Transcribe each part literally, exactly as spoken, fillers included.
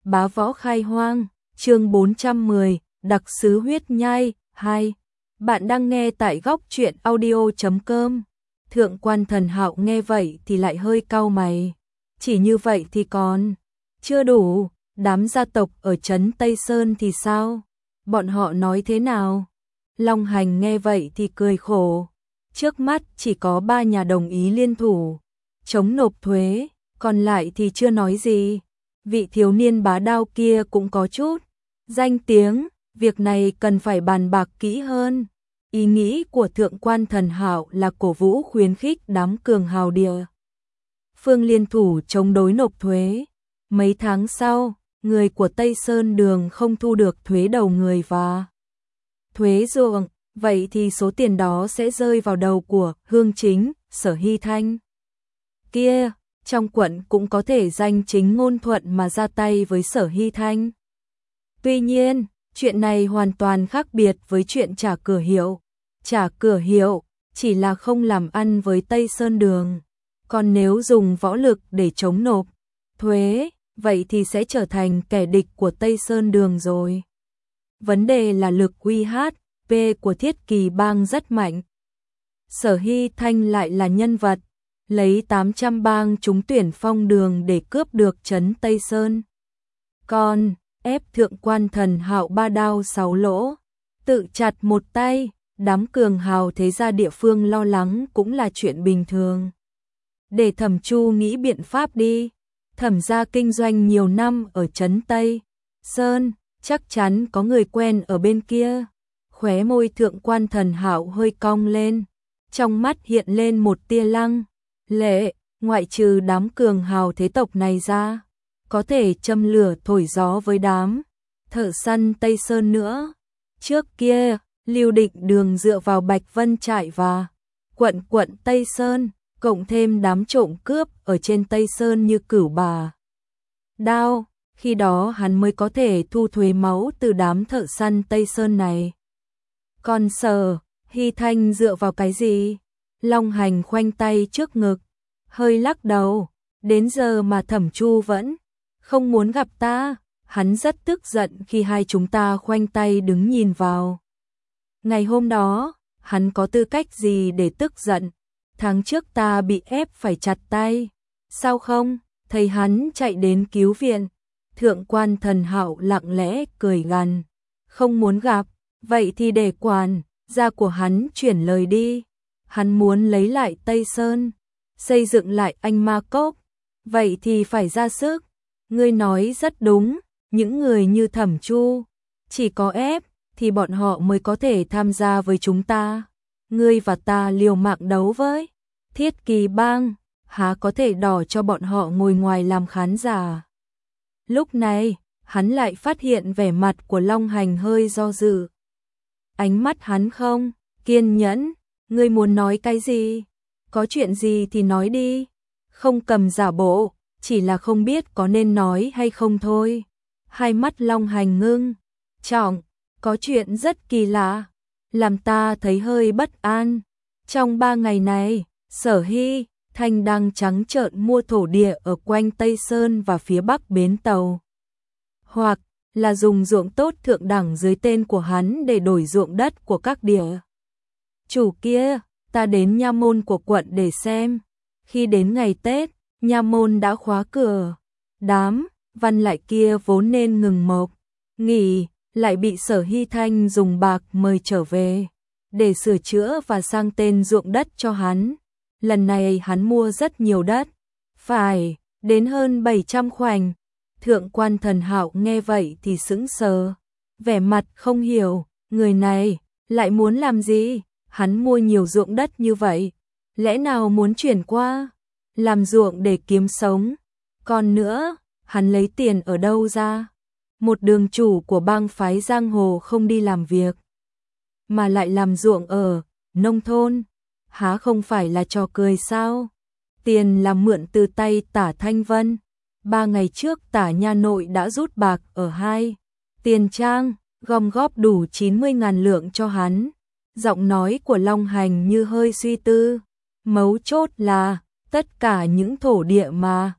Bá võ khai hoang, chương bốn trăm mười, đặc sứ huyết nhai, hai. Bạn đang nghe tại góc truyện audio chấm com. Thượng quan Thần Hạo nghe vậy thì lại hơi cau mày. Chỉ như vậy thì còn chưa đủ, đám gia tộc ở trấn Tây Sơn thì sao? Bọn họ nói thế nào? Long Hành nghe vậy thì cười khổ. Trước mắt chỉ có ba nhà đồng ý liên thủ chống nộp thuế, còn lại thì chưa nói gì. Vị thiếu niên bá đao kia cũng có chút danh tiếng, việc này cần phải bàn bạc kỹ hơn. Ý nghĩ của Thượng quan Thần Hạo là cổ vũ khuyến khích đám cường hào địa phương liên thủ chống đối nộp thuế. Mấy tháng sau, người của Tây Sơn Đường không thu được thuế đầu người và thuế ruộng, vậy thì số tiền đó sẽ rơi vào đầu của Hương Chính, Sở Hy Thanh. Kia, trong quận cũng có thể danh chính ngôn thuận mà ra tay với Sở Hy Thanh. Tuy nhiên, chuyện này hoàn toàn khác biệt với chuyện trả cửa hiệu. Trả cửa hiệu chỉ là không làm ăn với Tây Sơn Đường, còn nếu dùng võ lực để chống nộp thuế, vậy thì sẽ trở thành kẻ địch của Tây Sơn Đường rồi. Vấn đề là lực uy hiếp của Thiết Kỳ Bang rất mạnh. Sở Hy Thanh lại là nhân vật lấy tám trăm bang trúng tuyển phong đường để cướp được trấn Tây Sơn. Còn ép Thượng quan Thần Hạo ba đao sáu lỗ, tự chặt một tay, đám cường hào thế gia địa phương lo lắng cũng là chuyện bình thường. Để Thẩm Chu nghĩ biện pháp đi. Thẩm gia kinh doanh nhiều năm ở trấn Tây Sơn, chắc chắn có người quen ở bên kia. Khóe môi Thượng quan Thần Hạo hơi cong lên, trong mắt hiện lên một tia lăng lệ. Ngoại trừ đám cường hào thế tộc này ra, có thể châm lửa thổi gió với đám thợ săn Tây Sơn nữa. Trước kia, Lưu Định Đường dựa vào Bạch Vân Trại và quận quận Tây Sơn, cộng thêm đám trộm cướp ở trên Tây Sơn như Cửu Bà Đao, khi đó hắn mới có thể thu thuế máu từ đám thợ săn Tây Sơn này. Còn Sở Hy Thanh dựa vào cái gì? Long Hành khoanh tay trước ngực, hơi lắc đầu. Đến giờ mà Thẩm Chu vẫn không muốn gặp ta. Hắn rất tức giận khi hai chúng ta khoanh tay đứng nhìn vào. Ngày hôm đó, hắn có tư cách gì để tức giận? Tháng trước ta bị ép phải chặt tay. Sao không? Thấy hắn chạy đến cứu viện. Thượng quan Thần Hạo lặng lẽ cười gằn. Không muốn gặp, vậy thì để quản gia của hắn chuyển lời đi. Hắn muốn lấy lại Tây Sơn, xây dựng lại Anh Ma Cốc, vậy thì phải ra sức. Ngươi nói rất đúng, những người như Thẩm Chu, chỉ có ép thì bọn họ mới có thể tham gia với chúng ta. Ngươi và ta liều mạng đấu với Thiết Kỳ Bang, há có thể đỏ cho bọn họ ngồi ngoài làm khán giả. Lúc này, hắn lại phát hiện vẻ mặt của Long Hành hơi do dự. Ánh mắt hắn không kiên nhẫn. Ngươi muốn nói cái gì? Có chuyện gì thì nói đi. Không cầm giả bộ, chỉ là không biết có nên nói hay không thôi. Hai mắt Long Hành ngưng trọng, có chuyện rất kỳ lạ, làm ta thấy hơi bất an. Trong ba ngày này, Sở Hy Thanh đang trắng trợn mua thổ địa ở quanh Tây Sơn và phía bắc bến tàu, hoặc là dùng ruộng tốt thượng đẳng dưới tên của hắn để đổi ruộng đất của các địa chủ kia. Ta đến nha môn của quận để xem. Khi đến ngày Tết, nha môn đã khóa cửa. Đám văn lại kia vốn nên ngừng mộc nghỉ, lại bị Sở Hy Thanh dùng bạc mời trở về để sửa chữa và sang tên ruộng đất cho hắn. Lần này hắn mua rất nhiều đất, phải đến hơn bảy trăm khoảnh. Thượng quan Thần Hạo nghe vậy thì sững sờ, vẻ mặt không hiểu, người này lại muốn làm gì? Hắn mua nhiều ruộng đất như vậy, lẽ nào muốn chuyển qua làm ruộng để kiếm sống? Còn nữa, hắn lấy tiền ở đâu ra? Một đường chủ của bang phái giang hồ không đi làm việc, mà lại làm ruộng ở nông thôn, há không phải là trò cười sao? Tiền là mượn từ tay Tả Thanh Vân. Ba ngày trước Tả Nha Nội đã rút bạc ở hai tiền trang, gom góp đủ chín mươi ngàn lượng cho hắn. Giọng nói của Long Hành như hơi suy tư. Mấu chốt là tất cả những thổ địa mà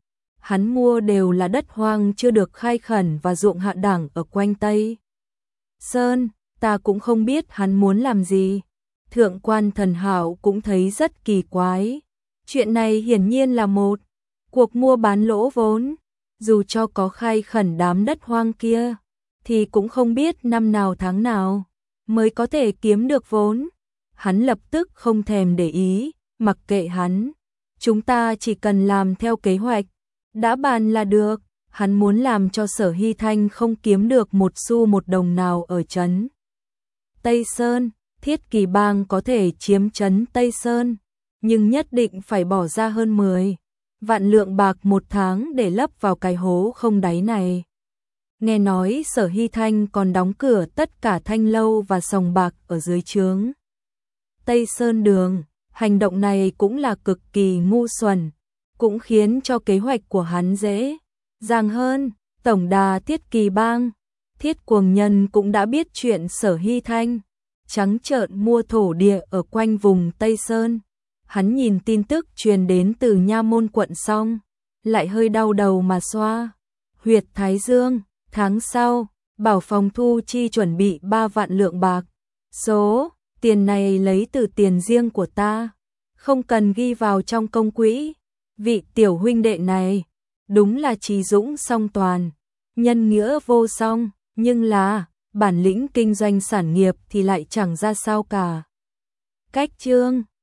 hắn mua đều là đất hoang chưa được khai khẩn và ruộng hạ đẳng ở quanh Tây Sơn, ta cũng không biết hắn muốn làm gì. Thượng quan Thần Hạo cũng thấy rất kỳ quái. Chuyện này hiển nhiên là một cuộc mua bán lỗ vốn, dù cho có khai khẩn đám đất hoang kia, thì cũng không biết năm nào tháng nào mới có thể kiếm được vốn. Hắn lập tức không thèm để ý, mặc kệ hắn. Chúng ta chỉ cần làm theo kế hoạch đã bàn là được. Hắn muốn làm cho Sở Hy Thanh không kiếm được một xu một đồng nào ở trấn Tây Sơn. Thiết Kỳ Bang có thể chiếm trấn Tây Sơn, nhưng nhất định phải bỏ ra hơn mười vạn lượng bạc một tháng để lấp vào cái hố không đáy này. Nghe nói Sở Hy Thanh còn đóng cửa tất cả thanh lâu và sòng bạc ở dưới trướng Tây Sơn Đường. Hành động này cũng là cực kỳ ngu xuẩn, cũng khiến cho kế hoạch của hắn dễ dàng hơn. Tổng đà Thiết Kỳ Bang, Thiết Cuồng Nhân cũng đã biết chuyện Sở Hy Thanh trắng trợn mua thổ địa ở quanh vùng Tây Sơn. Hắn nhìn tin tức truyền đến từ Nha Môn quận xong, lại hơi đau đầu mà xoa huyệt thái dương. Tháng sau, Bảo Phòng thu chi chuẩn bị ba vạn lượng bạc. Số tiền này lấy từ tiền riêng của ta, không cần ghi vào trong công quỹ. Vị tiểu huynh đệ này đúng là trí dũng song toàn, nhân nghĩa vô song, nhưng là bản lĩnh kinh doanh sản nghiệp thì lại chẳng ra sao cả. Cách chương